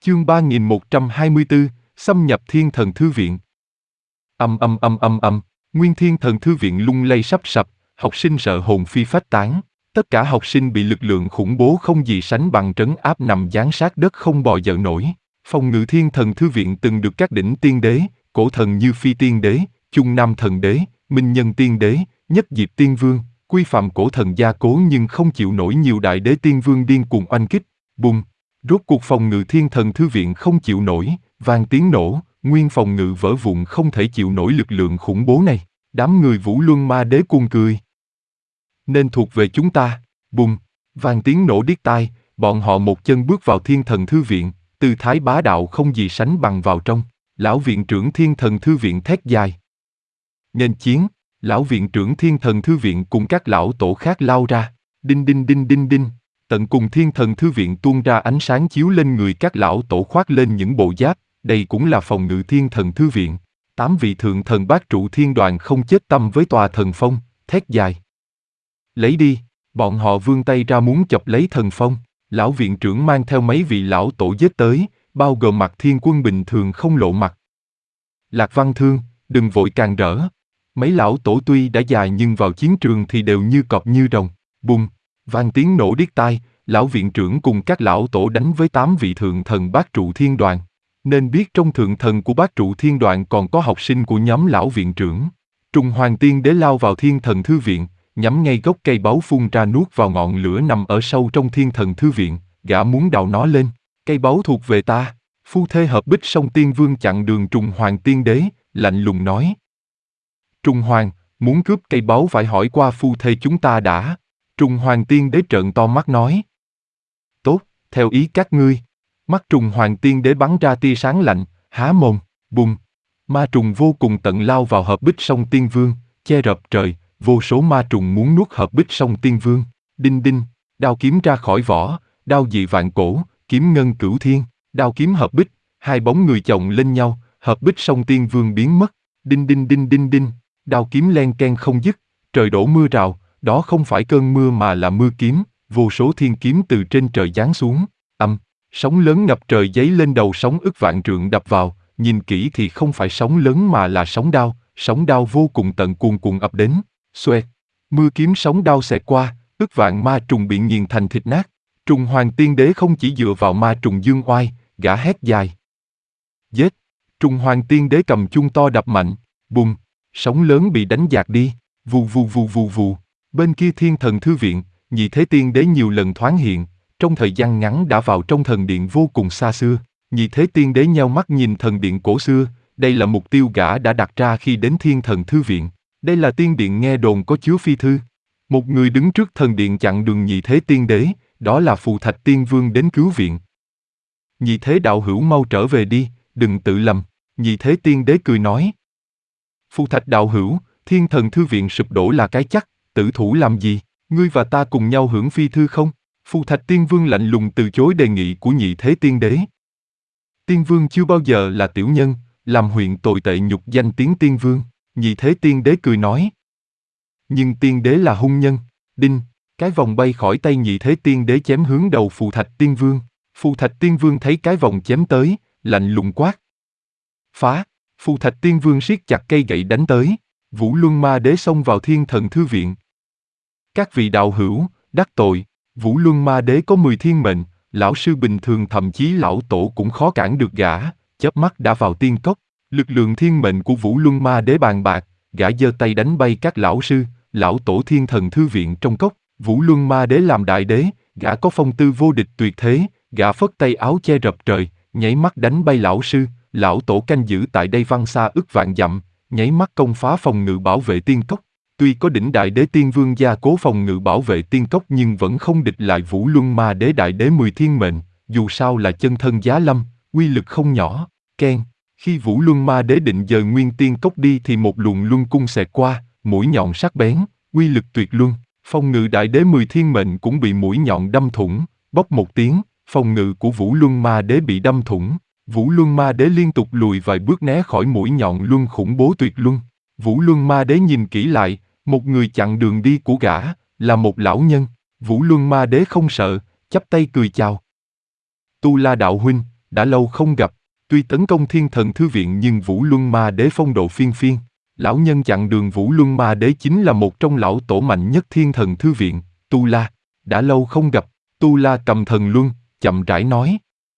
Chương 3124, xâm nhập Thiên Thần Thư Viện. Nguyên Thiên Thần Thư Viện lung lay sắp sập, học sinh sợ hồn phi phách tán. Tất cả học sinh bị lực lượng khủng bố không gì sánh bằng trấn áp nằm dán sát đất không bò dậy nổi. Phòng ngự Thiên Thần Thư Viện từng được các đỉnh tiên đế, cổ thần như Phi Tiên Đế, Chung Nam Thần Đế, Minh Nhân Tiên Đế, Nhất Diệp Tiên Vương, Quy Phạm cổ thần gia cố nhưng không chịu nổi nhiều đại đế tiên vương điên cuồng oanh kích. Bùng! Rốt cuộc phòng ngự Thiên Thần Thư Viện không chịu nổi, vang tiếng nổ, nguyên phòng ngự vỡ vụn không thể chịu nổi lực lượng khủng bố này. Đám người Vũ Luân Ma Đế cuồng cười. Nên thuộc về chúng ta. Bùng! Vang tiếng nổ điếc tai, bọn họ một chân bước vào Thiên Thần Thư Viện, tư thái bá đạo không gì sánh bằng vào trong. Lão viện trưởng Thiên Thần Thư Viện thét dài. Nghênh chiến! Lão viện trưởng Thiên Thần Thư Viện cùng các lão tổ khác lao ra. Đinh đinh đinh đinh đinh. Tận cùng Thiên Thần Thư Viện tuôn ra ánh sáng chiếu lên người các lão tổ khoác lên những bộ giáp, đây cũng là phòng ngự Thiên Thần Thư Viện. 8 vị thượng thần bát trụ thiên đoàn không chết tâm với tòa thần phong, thét dài. Lấy đi, bọn họ vươn tay ra muốn chọc lấy thần phong, lão viện trưởng mang theo mấy vị lão tổ giết tới, bao gồm Mạc Thiên Quân bình thường không lộ mặt. Lạc Văn Thương, đừng vội càng rỡ. Mấy lão tổ tuy đã già nhưng vào chiến trường thì đều như cọp như rồng. Bùng! Vang tiếng nổ điếc tai, lão viện trưởng cùng các lão tổ đánh với 8 vị thượng thần bát trụ thiên đoàn. Nên biết trong thượng thần của bát trụ thiên đoàn còn có học sinh của nhóm lão viện trưởng. Trùng Hoàng Tiên Đế lao vào Thiên Thần Thư Viện, nhắm ngay gốc cây báu phun ra nuốt vào ngọn lửa nằm ở sâu trong Thiên Thần Thư Viện, gã muốn đào nó lên. Cây báu thuộc về ta. Phu thê hợp bích song tiên vương chặn đường Trùng Hoàng Tiên Đế, lạnh lùng nói. Trùng Hoàng, muốn cướp cây báu phải hỏi qua phu thê chúng ta đã. Trùng Hoàng Tiên Đế trợn to mắt nói. Tốt, theo ý các ngươi. Mắt Trùng Hoàng Tiên Đế bắn ra tia sáng lạnh, há mồm, bùng. Ma trùng vô cùng tận lao vào hợp bích song tiên vương, che rập trời, vô số ma trùng muốn nuốt hợp bích song tiên vương. Đinh đinh, đao kiếm ra khỏi vỏ, đao dị vạn cổ, kiếm ngân cửu thiên, đao kiếm hợp bích, hai bóng người chồng lên nhau, hợp bích song tiên vương biến mất. Đinh đinh đinh đinh đinh, đao kiếm len ken không dứt, trời đổ mưa rào, đó không phải cơn mưa mà là mưa kiếm, vô số thiên kiếm từ trên trời giáng xuống. Sóng lớn ngập trời giấy lên đầu sóng ức vạn trượng đập vào, nhìn kỹ thì không phải sóng lớn mà là sóng đao vô cùng tận cuồn cuộn ập đến. Xoẹt, mưa kiếm sóng đao xẹt qua, ức vạn ma trùng bị nghiền thành thịt nát. Trùng Hoàng Tiên Đế không chỉ dựa vào ma trùng dương oai, gã hét dài. Giết! Trùng Hoàng Tiên Đế cầm chuông to đập mạnh, bùng, sóng lớn bị đánh dạt đi, vù vù vù vù vù. Bên kia Thiên Thần Thư Viện, Nhị Thế Tiên Đế nhiều lần thoáng hiện, trong thời gian ngắn đã vào trong thần điện vô cùng xa xưa. Nhị Thế Tiên Đế nheo mắt nhìn thần điện cổ xưa, đây là mục tiêu gã đã đặt ra khi đến Thiên Thần Thư Viện. Đây là tiên điện nghe đồn có chứa phi thư. Một người đứng trước thần điện chặn đường Nhị Thế Tiên Đế, đó là Phù Thạch Tiên Vương đến cứu viện. Nhị Thế đạo hữu mau trở về đi, đừng tự lầm. Nhị Thế Tiên Đế cười nói. Phù Thạch đạo hữu, Thiên Thần Thư Viện sụp đổ là cái chắc, tử thủ làm gì, ngươi và ta cùng nhau hưởng phi thư không? Phù Thạch Tiên Vương lạnh lùng từ chối đề nghị của Nhị Thế Tiên Đế. Tiên Vương chưa bao giờ là tiểu nhân, làm huyện tồi tệ nhục danh tiếng Tiên Vương. Nhị Thế Tiên Đế cười nói. Nhưng Tiên Đế là hung nhân. Đinh, cái vòng bay khỏi tay Nhị Thế Tiên Đế chém hướng đầu Phù Thạch Tiên Vương. Phù Thạch Tiên Vương thấy cái vòng chém tới, lạnh lùng quát. Phá! Phù Thạch Tiên Vương siết chặt cây gậy đánh tới. Vũ Luân Ma Đế xông vào Thiên Thần Thư Viện. Các vị đạo hữu, đắc tội. Vũ Luân Ma Đế có 10 thiên mệnh, lão sư bình thường thậm chí lão tổ cũng khó cản được gã, chớp mắt đã vào tiên cốc. Lực lượng thiên mệnh của Vũ Luân Ma Đế bàn bạc, gã giơ tay đánh bay các lão sư, lão tổ Thiên Thần Thư Viện trong cốc. Vũ Luân Ma Đế làm đại đế, gã có phong tư vô địch tuyệt thế, gã phất tay áo che rập trời, nháy mắt đánh bay lão sư, lão tổ canh giữ tại đây văng xa ức vạn dặm, nháy mắt công phá phòng ngự bảo vệ tiên cốc. Tuy có đỉnh đại đế tiên vương gia cố phòng ngự bảo vệ tiên cốc nhưng vẫn không địch lại Vũ Luân Ma Đế đại đế 10 thiên mệnh, dù sao là chân thân giá lâm, uy lực không nhỏ. Keng, khi Vũ Luân Ma Đế định dời nguyên tiên cốc đi thì một luồng luân cung xẹt qua, mũi nhọn sắc bén, uy lực tuyệt luân. Phòng ngự đại đế 10 thiên mệnh cũng bị mũi nhọn đâm thủng, bốc một tiếng, phòng ngự của Vũ Luân Ma Đế bị đâm thủng. Vũ Luân Ma Đế liên tục lùi vài bước né khỏi mũi nhọn luân khủng bố tuyệt luân. Vũ Luân Ma Đế nhìn kỹ lại, một người chặn đường đi của gã, là một lão nhân. Vũ Luân Ma Đế không sợ, chắp tay cười chào. Tu La đạo huynh, đã lâu không gặp, tuy tấn công Thiên Thần Thư Viện nhưng Vũ Luân Ma Đế phong độ phiên phiên. Lão nhân chặn đường Vũ Luân Ma Đế chính là một trong lão tổ mạnh nhất Thiên Thần Thư Viện, Tu La. Đã lâu không gặp, Tu La cầm thần luân, chậm rãi nói.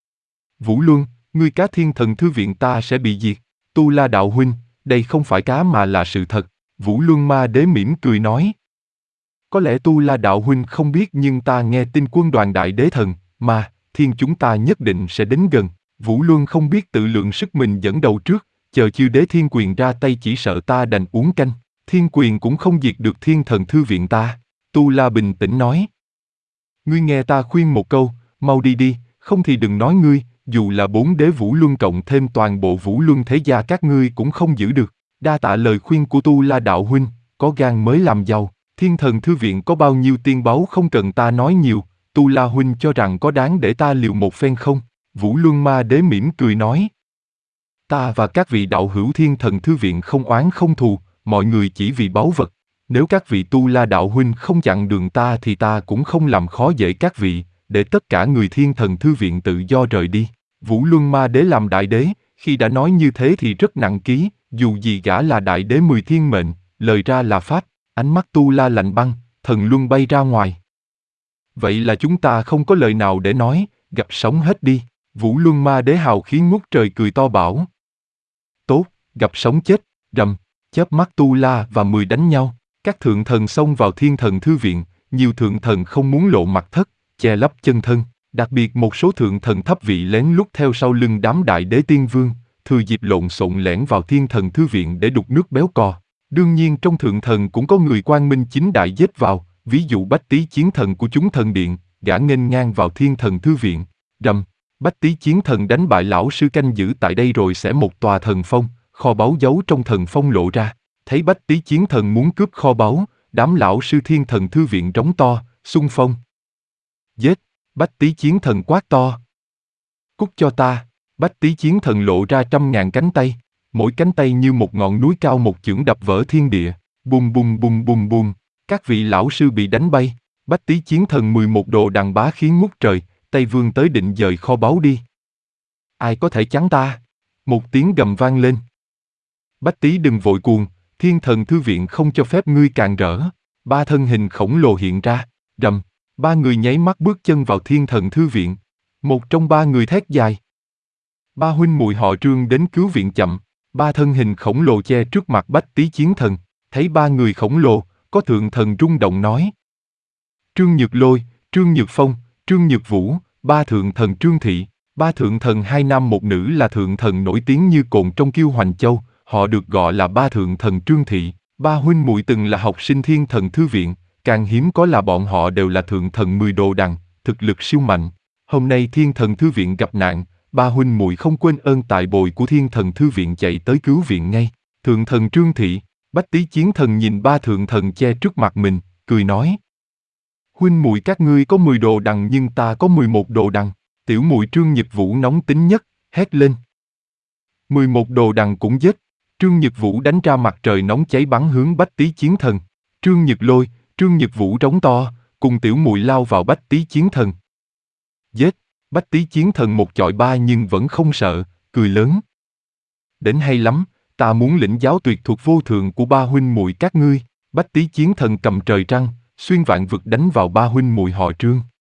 Vũ Luân, ngươi cá Thiên Thần Thư Viện ta sẽ bị diệt. Tu La đạo huynh, đây không phải cá mà là sự thật. Vũ Luân Ma Đế mỉm cười nói. Có lẽ Tu La đạo huynh không biết nhưng ta nghe tin quân đoàn Đại Đế Thần, Ma, Thiên chúng ta nhất định sẽ đến gần. Vũ Luân không biết tự lượng sức mình dẫn đầu trước, chờ chư đế Thiên Quyền ra tay chỉ sợ ta đành uống canh. Thiên Quyền cũng không diệt được Thiên Thần Thư Viện ta. Tu La bình tĩnh nói. Ngươi nghe ta khuyên một câu, mau đi đi, không thì đừng nói ngươi, dù là 4 đế Vũ Luân cộng thêm toàn bộ Vũ Luân thế gia các ngươi cũng không giữ được. Đa tạ lời khuyên của Tu La đạo huynh, có gan mới làm giàu. Thiên Thần Thư Viện có bao nhiêu tiên báu không cần ta nói nhiều, Tu La huynh cho rằng có đáng để ta liều một phen không? Vũ Luân Ma Đế mỉm cười nói. Ta và các vị đạo hữu Thiên Thần Thư Viện không oán không thù, mọi người chỉ vì báu vật. Nếu các vị Tu La đạo huynh không chặn đường ta thì ta cũng không làm khó dễ các vị, để tất cả người Thiên Thần Thư Viện tự do rời đi. Vũ Luân Ma Đế làm đại đế, khi đã nói như thế thì rất nặng ký, dù gì gã là đại đế 10 thiên mệnh, lời ra là pháp. Ánh mắt Tu La lạnh băng, thần luân bay ra ngoài. Vậy là chúng ta không có lời nào để nói, gặp sống hết đi. Vũ Luân Ma Đế hào khí ngút trời cười to bảo. Tốt, gặp sống chết, rầm, chớp mắt Tu La và 10 đánh nhau. Các thượng thần xông vào Thiên Thần Thư Viện, nhiều thượng thần không muốn lộ mặt thất, che lấp chân thân. Đặc biệt một số thượng thần thấp vị lén lút theo sau lưng đám đại đế tiên vương, thừa dịp lộn xộn lẻn vào Thiên Thần Thư Viện để đục nước béo cò. Đương nhiên trong thượng thần cũng có người quang minh chính đại giết vào, ví dụ Bách Tý Chiến Thần của chúng thần điện, gã nghênh ngang vào Thiên Thần Thư Viện. Rầm, Bách Tý Chiến Thần đánh bại lão sư canh giữ tại đây rồi sẽ một tòa thần phong, kho báu giấu trong thần phong lộ ra. Thấy Bách Tý Chiến Thần muốn cướp kho báu, đám lão sư Thiên Thần Thư Viện rống to, xung phong. Giết! Bách Tý Chiến Thần quát to. Cút cho ta! Bách Tý Chiến Thần lộ ra 100.000 cánh tay, mỗi cánh tay như một ngọn núi cao một chưởng đập vỡ thiên địa, bùm bùm bùm bùm bùm. Các vị lão sư bị đánh bay, Bách Tý Chiến Thần 11 đồ đằng bá khí ngút trời, tay vươn tới định dời kho báu đi. Ai có thể chắn ta? Một tiếng gầm vang lên. Bách Tý đừng vội cuồng, Thiên Thần Thư Viện không cho phép ngươi càn rỡ. Ba thân hình khổng lồ hiện ra, rầm, ba người nháy mắt bước chân vào Thiên Thần Thư Viện. Một trong ba người thét dài. Ba huynh muội họ Trương đến cứu viện chậm. Ba thân hình khổng lồ che trước mặt Bách Tý Chiến Thần, thấy ba người khổng lồ, có thượng thần rung động nói. Trương Nhược Lôi, Trương Nhược Phong, Trương Nhược Vũ, ba thượng thần Trương Thị, ba thượng thần 2 nam 1 nữ là thượng thần nổi tiếng như cồn trong Kiêu Hoành Châu, họ được gọi là ba thượng thần Trương Thị. Ba huynh muội từng là học sinh Thiên Thần Thư Viện, càng hiếm có là bọn họ đều là thượng thần 10 đồ đằng, thực lực siêu mạnh. Hôm nay Thiên Thần Thư Viện gặp nạn, ba huynh muội không quên ơn tại bồi của Thiên Thần Thư Viện chạy tới cứu viện ngay. Thượng thần Trương Thị, Bách Tý Chiến Thần nhìn ba thượng thần che trước mặt mình, cười nói. Huynh muội các ngươi có 10 đồ đằng nhưng ta có 11 đồ đằng. Tiểu muội Trương Nhược Vũ nóng tính nhất, hét lên. 11 đồ đằng cũng giết. Trương Nhược Vũ đánh ra mặt trời nóng cháy bắn hướng Bách Tý Chiến Thần. Trương Nhược Lôi, Trương Nhược Vũ rống to, cùng tiểu muội lao vào Bách Tý Chiến Thần. Giết! Bách Tý Chiến Thần một chọi ba nhưng vẫn không sợ, cười lớn. Đến hay lắm, ta muốn lĩnh giáo tuyệt thuật vô thượng của ba huynh muội các ngươi. Bách Tý Chiến Thần cầm trời trăng, xuyên vạn vực đánh vào ba huynh muội họ Trương.